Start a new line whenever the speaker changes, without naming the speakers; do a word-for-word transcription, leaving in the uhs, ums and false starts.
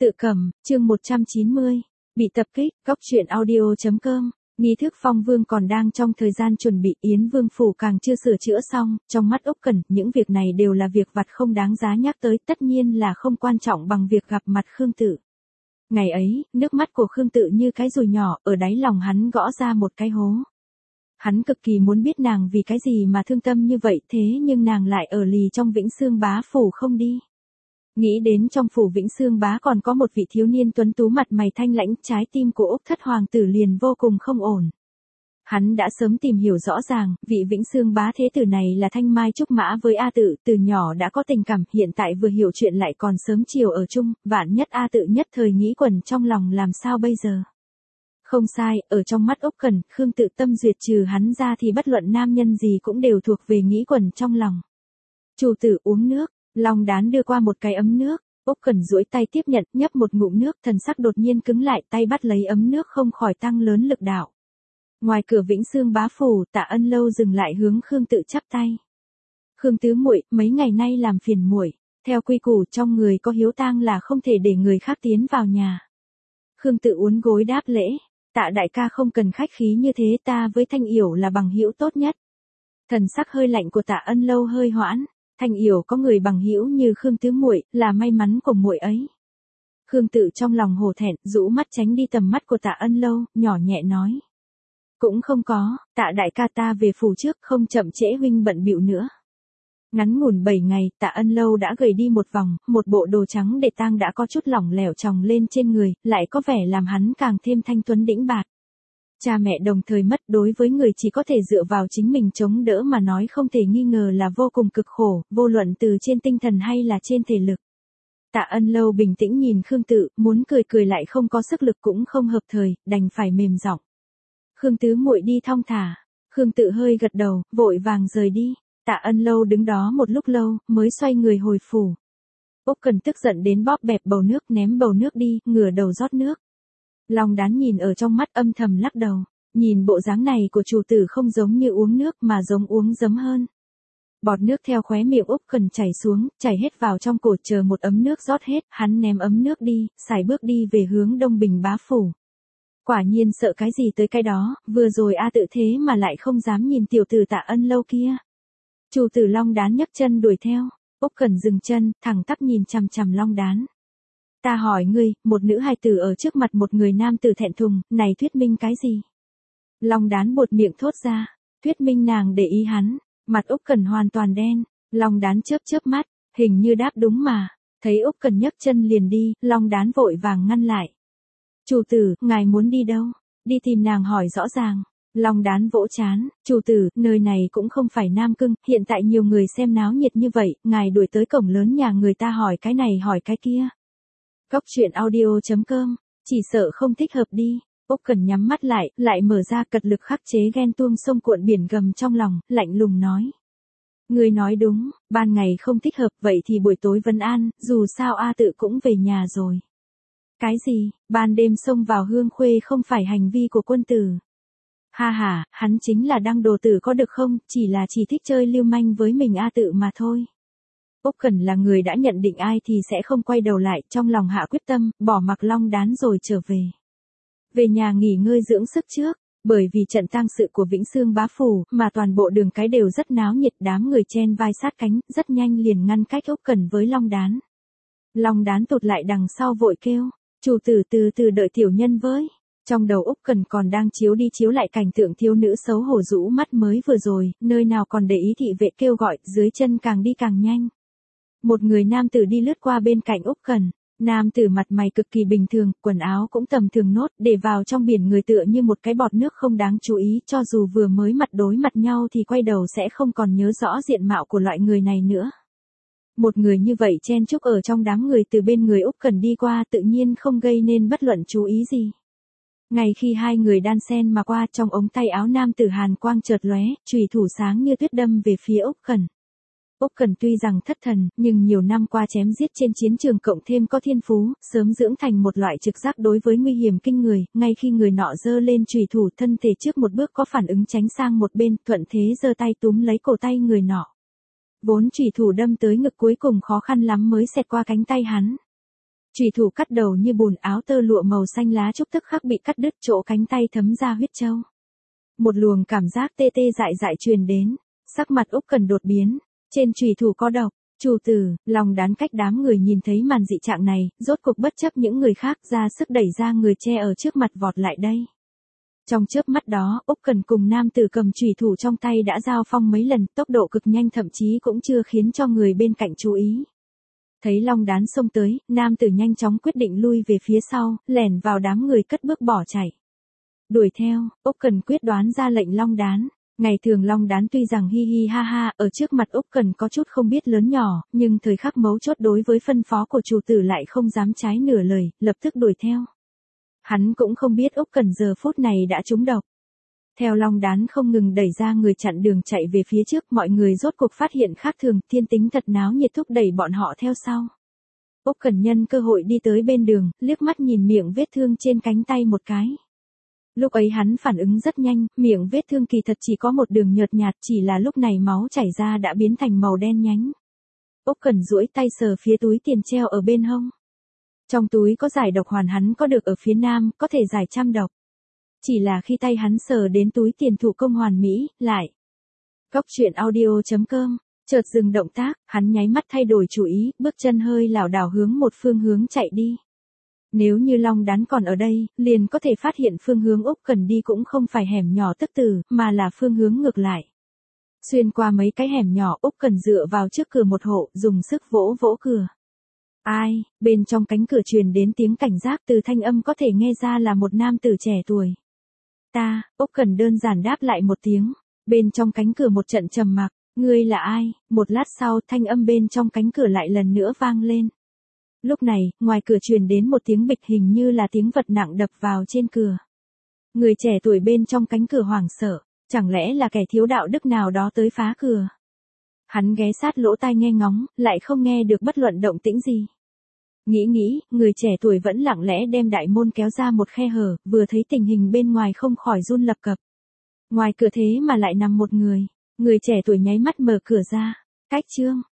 Tự cầm, chương một trăm chín mươi. Bị tập kích, góc truyện audio.com. Nghi thức phong vương còn đang trong thời gian chuẩn bị, Yến Vương phủ càng chưa sửa chữa xong, trong mắt Úc Cẩn, những việc này đều là việc vặt không đáng giá nhắc tới, tất nhiên là không quan trọng bằng việc gặp mặt Khương Tự. Ngày ấy, nước mắt của Khương Tự như cái dùi nhỏ, ở đáy lòng hắn gõ ra một cái hố. Hắn cực kỳ muốn biết nàng vì cái gì mà thương tâm như vậy, thế nhưng nàng lại ở lì trong Vĩnh Xương Bá phủ không đi. Nghĩ đến trong phủ Vĩnh Xương Bá còn có một vị thiếu niên tuấn tú mặt mày thanh lãnh, trái tim của Úc thất hoàng tử liền vô cùng không ổn. Hắn đã sớm tìm hiểu rõ ràng, vị Vĩnh Xương Bá thế tử này là thanh mai trúc mã với A Tự, từ nhỏ đã có tình cảm, hiện tại vừa hiểu chuyện lại còn sớm chiều ở chung, vạn nhất A Tự nhất thời nghĩ quẩn trong lòng làm sao bây giờ. Không sai, ở trong mắt Úc Cẩn, Khương Tự tâm duyệt trừ hắn ra thì bất luận nam nhân gì cũng đều thuộc về nghĩ quẩn trong lòng. Chủ tử uống nước. Long Đán đưa qua một cái ấm nước, Úc Cẩn duỗi tay tiếp nhận, nhấp một ngụm nước, thần sắc đột nhiên cứng lại, tay bắt lấy ấm nước không khỏi tăng lớn lực đạo. Ngoài cửa Vĩnh Xương Bá phủ, Tạ Ân Lâu dừng lại hướng Khương Tự chắp tay. "Khương tứ muội, mấy ngày nay làm phiền muội, theo quy củ trong người có hiếu tang là không thể để người khác tiến vào nhà." Khương Tự uốn gối đáp lễ, "Tạ đại ca không cần khách khí như thế, ta với Thanh Yểu là bằng hữu tốt nhất." Thần sắc hơi lạnh của Tạ Ân Lâu hơi hoãn. Thanh Yểu có người bằng hữu như Khương tứ muội, là may mắn của muội ấy. Khương Tự trong lòng hổ thẹn, rũ mắt tránh đi tầm mắt của Tạ Ân Lâu, nhỏ nhẹ nói: "Cũng không có, Tạ đại ca ta về phủ trước, không chậm trễ huynh bận bịu nữa." Ngắn ngủn bảy ngày, Tạ Ân Lâu đã gầy đi một vòng, một bộ đồ trắng để tang đã có chút lỏng lẻo chồng lên trên người, lại có vẻ làm hắn càng thêm thanh tuấn đĩnh bạt. Cha mẹ đồng thời mất, đối với người chỉ có thể dựa vào chính mình chống đỡ mà nói không thể nghi ngờ là vô cùng cực khổ, vô luận từ trên tinh thần hay là trên thể lực. Tạ Ân Lâu bình tĩnh nhìn Khương Tự, muốn cười cười lại không có sức lực cũng không hợp thời, đành phải mềm giọng: "Khương tứ muội đi thong thả." Khương Tự hơi gật đầu, vội vàng rời đi. Tạ Ân Lâu đứng đó một lúc lâu, mới xoay người hồi phủ. Úc Cẩn tức giận đến bóp bẹp bầu nước, ném bầu nước đi, ngửa đầu rót nước. Long Đán nhìn ở trong mắt âm thầm lắc đầu, nhìn bộ dáng này của chủ tử không giống như uống nước mà giống uống giấm hơn. Bọt nước theo khóe miệng Úc Cẩn chảy xuống, chảy hết vào trong cổ, chờ một ấm nước rót hết, hắn ném ấm nước đi, sải bước đi về hướng Đông Bình Bá phủ. Quả nhiên sợ cái gì tới cái đó, vừa rồi A Tự thế mà lại không dám nhìn tiểu tử Tạ Ân Lâu kia. Chủ tử Long Đán nhấc chân đuổi theo, Úc Cẩn dừng chân, thẳng tắp nhìn chằm chằm Long Đán. "Ta hỏi ngươi, một nữ hài tử ở trước mặt một người nam tử thẹn thùng, này thuyết minh cái gì?" Long Đán buột miệng thốt ra, "Thuyết minh nàng để ý hắn." Mặt Úc Cẩn hoàn toàn đen, Long Đán chớp chớp mắt, hình như đáp đúng mà. Thấy Úc Cẩn nhấc chân liền đi, Long Đán vội vàng ngăn lại. "Chủ tử, ngài muốn đi đâu?" "Đi tìm nàng hỏi rõ ràng." Long Đán vỗ trán, "Chủ tử, nơi này cũng không phải Nam Cương, hiện tại nhiều người xem náo nhiệt như vậy, ngài đuổi tới cổng lớn nhà người ta hỏi cái này hỏi cái kia." Góc truyện audio.com, chỉ sợ không thích hợp đi. Úc Cẩn nhắm mắt lại, lại mở ra, cật lực khắc chế ghen tuông sông cuộn biển gầm trong lòng, lạnh lùng nói: "Ngươi nói đúng, ban ngày không thích hợp, vậy thì buổi tối vấn an, dù sao A Tự cũng về nhà rồi." "Cái gì, ban đêm xông vào hương khuê không phải hành vi của quân tử?" "Ha ha, hắn chính là đăng đồ tử có được không, chỉ là chỉ thích chơi lưu manh với mình A Tự mà thôi." Úc Cẩn là người đã nhận định ai thì sẽ không quay đầu lại, trong lòng hạ quyết tâm, bỏ mặc Long Đán rồi trở về. Về nhà nghỉ ngơi dưỡng sức trước, bởi vì trận tang sự của Vĩnh Xương Bá phủ, mà toàn bộ đường cái đều rất náo nhiệt, đám người chen vai sát cánh, rất nhanh liền ngăn cách Úc Cẩn với Long Đán. Long Đán tụt lại đằng sau vội kêu: "Chủ tử từ từ đợi tiểu nhân với." Trong đầu Úc Cẩn còn đang chiếu đi chiếu lại cảnh tượng thiếu nữ xấu hổ rũ mắt mới vừa rồi, nơi nào còn để ý thị vệ kêu gọi, dưới chân càng đi càng nhanh. Một người nam tử đi lướt qua bên cạnh Úc Cẩn, nam tử mặt mày cực kỳ bình thường, quần áo cũng tầm thường nốt, để vào trong biển người tựa như một cái bọt nước không đáng chú ý, cho dù vừa mới mặt đối mặt nhau thì quay đầu sẽ không còn nhớ rõ diện mạo của loại người này nữa. Một người như vậy chen chúc ở trong đám người từ bên người Úc Cẩn đi qua tự nhiên không gây nên bất luận chú ý gì. Ngay khi hai người đan xen mà qua, trong ống tay áo nam tử hàn quang chợt lóe, chùy thủ sáng như tuyết đâm về phía Úc Cẩn. Úc Cẩn tuy rằng thất thần, nhưng nhiều năm qua chém giết trên chiến trường cộng thêm có thiên phú, sớm dưỡng thành một loại trực giác đối với nguy hiểm kinh người, ngay khi người nọ giơ lên chùy thủ, thân thể trước một bước có phản ứng tránh sang một bên, thuận thế giơ tay túm lấy cổ tay người nọ. Vốn chùy thủ đâm tới ngực cuối cùng khó khăn lắm mới xẹt qua cánh tay hắn. Chủy thủ cắt đầu như bùn, áo tơ lụa màu xanh lá trúc tức khắc bị cắt đứt, chỗ cánh tay thấm ra huyết châu. Một luồng cảm giác tê tê dại dại truyền đến, sắc mặt Úc Cẩn đột biến, trên chủy thủ có độc. Chủ tử, Long Đán cách đám người nhìn thấy màn dị trạng này, rốt cuộc bất chấp những người khác ra sức đẩy ra người che ở trước mặt vọt lại đây. Trong chớp mắt đó, Úc Cẩn cùng nam tử cầm chủy thủ trong tay đã giao phong mấy lần, tốc độ cực nhanh thậm chí cũng chưa khiến cho người bên cạnh chú ý. Thấy Long Đán xông tới, nam tử nhanh chóng quyết định lui về phía sau, lẻn vào đám người cất bước bỏ chạy. Đuổi theo, Úc Cẩn quyết đoán ra lệnh Long Đán. Ngày thường Long Đán tuy rằng hi hi ha ha, ở trước mặt Úc Cẩn có chút không biết lớn nhỏ, nhưng thời khắc mấu chốt đối với phân phó của chủ tử lại không dám trái nửa lời, lập tức đuổi theo. Hắn cũng không biết Úc Cẩn giờ phút này đã trúng độc. Theo Long Đán không ngừng đẩy ra người chặn đường chạy về phía trước, mọi người rốt cuộc phát hiện khác thường, thiên tính thật náo nhiệt thúc đẩy bọn họ theo sau. Úc Cẩn nhân cơ hội đi tới bên đường, liếc mắt nhìn miệng vết thương trên cánh tay một cái. Lúc ấy hắn phản ứng rất nhanh, miệng vết thương kỳ thật chỉ có một đường nhợt nhạt, chỉ là lúc này máu chảy ra đã biến thành màu đen nhánh. Úc Cẩn duỗi tay sờ phía túi tiền treo ở bên hông. Trong túi có giải độc hoàn hắn có được ở phía nam, có thể giải trăm độc. Chỉ là khi tay hắn sờ đến túi tiền thủ công hoàn mỹ, lại. Góc truyện audio chấm com, chợt dừng động tác, hắn nháy mắt thay đổi chủ ý, bước chân hơi lảo đảo hướng một phương hướng chạy đi. Nếu như Long Đán còn ở đây, liền có thể phát hiện phương hướng Úc Cẩn đi cũng không phải hẻm nhỏ tức tử, mà là phương hướng ngược lại. Xuyên qua mấy cái hẻm nhỏ, Úc Cẩn dựa vào trước cửa một hộ, dùng sức vỗ vỗ cửa. Ai, bên trong cánh cửa truyền đến tiếng cảnh giác, từ thanh âm có thể nghe ra là một nam tử trẻ tuổi. Ta, Úc Cẩn đơn giản đáp lại một tiếng, bên trong cánh cửa một trận trầm mặc, ngươi là ai? Một lát sau thanh âm bên trong cánh cửa lại lần nữa vang lên. Lúc này, ngoài cửa truyền đến một tiếng bịch hình như là tiếng vật nặng đập vào trên cửa. Người trẻ tuổi bên trong cánh cửa hoảng sợ, chẳng lẽ là kẻ thiếu đạo đức nào đó tới phá cửa. Hắn ghé sát lỗ tai nghe ngóng, lại không nghe được bất luận động tĩnh gì. Nghĩ nghĩ, người trẻ tuổi vẫn lặng lẽ đem đại môn kéo ra một khe hở, vừa thấy tình hình bên ngoài không khỏi run lập cập. Ngoài cửa thế mà lại nằm một người, người trẻ tuổi nháy mắt mở cửa ra, cách Trương,